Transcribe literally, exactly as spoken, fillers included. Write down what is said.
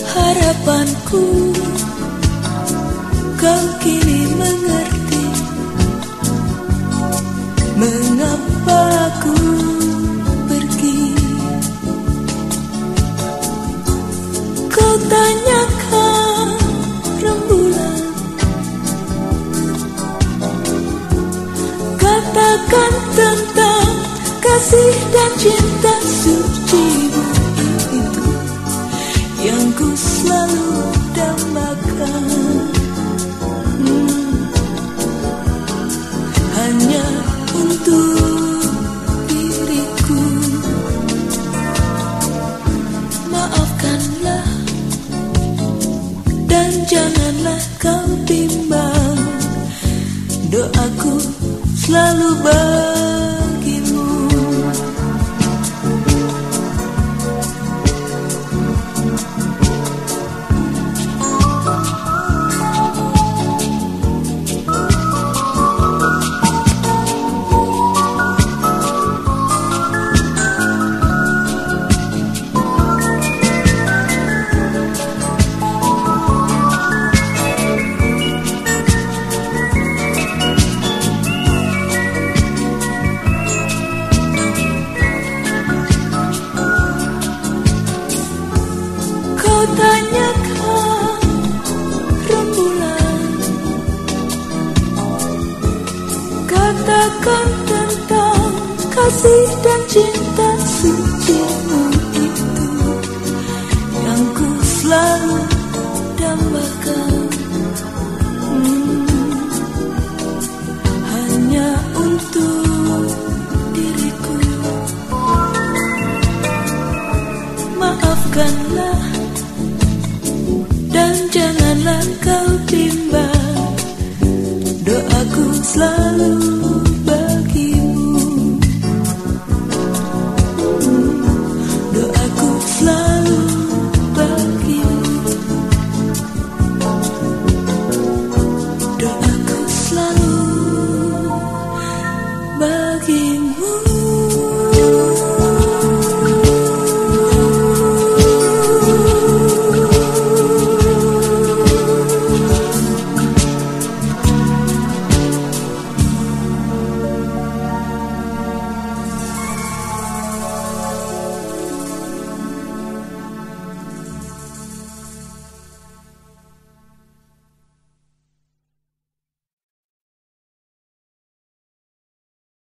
harapanku kau kini mengerti mengapa aku pergi. Kau tanyakan rembulan, katakan tentang kasih dan cinta sucimu itu yang ku selalu dambakan. hmm. Hanya untuk diriku. Maafkanlah dan janganlah kau bimbang, doaku selalu bagimu. Kau tanyakan rembulan, katakan tentang kasih dan cinta sucimu itu yang ku selalu dambakan. hmm. Hanya untuk diriku. Maafkanlah